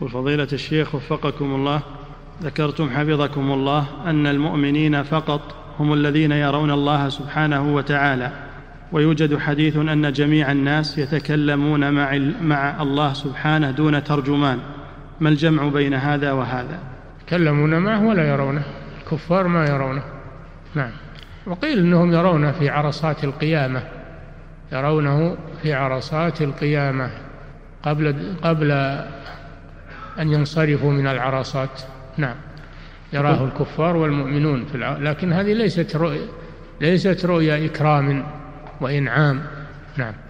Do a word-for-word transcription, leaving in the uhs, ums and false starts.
قل فضيلة الشيخ وفقكم الله، ذكرتم حفظكم الله أن المؤمنين فقط هم الذين يرون الله سبحانه وتعالى، ويوجد حديث أن جميع الناس يتكلمون مع, مع الله سبحانه دون ترجمان، ما الجمع بين هذا وهذا؟ يتكلمون معه ولا يرونه، الكفار ما يرونه. نعم. وقيل إنهم يرونه في عرصات القيامة، يرونه في عرصات القيامة قبل, قبل أن ينصرفوا من العرصات. نعم، يراه الكفار والمؤمنون في الع... لكن هذه ليست رؤية، ليست رؤية إكرام وإنعام. نعم.